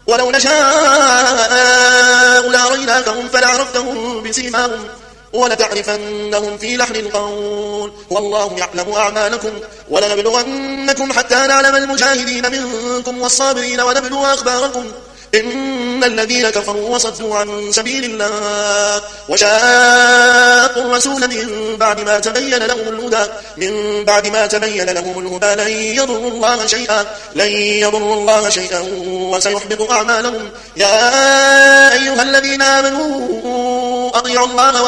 ولو نشاء لأريناكهم فلعرفتهم بسيماهم ولتعرفنهم في لحن القول والله يعلم أعمالكم ولنبلغنكم حتى نعلم المجاهدين منكم والصابرين ونبلغ أخباركم إن الذين كفروا وصدوا عن سبيل الله وشاقوا الرسول من بعد ما تبين لهم الهدى لن يضروا الله شيئا وسيحبط أعمالهم. يا أيها الذين آمنوا أطيعوا الله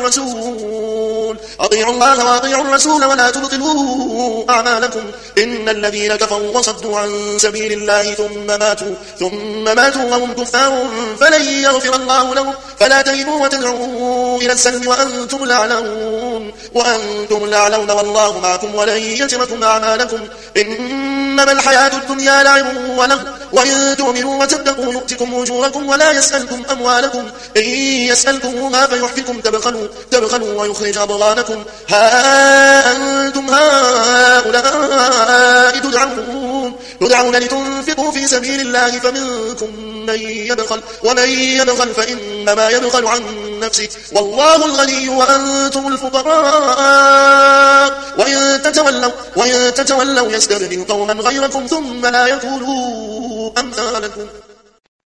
وأطيعوا الرسول ولا تبطلوا أعمالكم إن الذين كفروا وصدوا عن سبيل الله ثم ماتوا وهم كفار فلن يغفر الله لهم فلا تهنوا وتدعوا إلى السلم وأنتم الأعلون والله معكم ولن يتركم أعمالكم. إنما الحياة الدنيا لعب ولهو وإن تؤمنوا وتتقوا يؤتكم أجوركم ولا يسألكم أموالكم إن يسألكموها فيحفكم تبخلوا ويخرج أضغانكم. ها أنتم هؤلاء تدعون لتنفقوا في سبيل الله فمنكم من يبخل ومن يبخل فإنما يبخل عن نفسه والله الغني وأنتم الفقراء وإن تتولوا يستبدل قوما غيركم ثم لا يكونوا أمثالكم.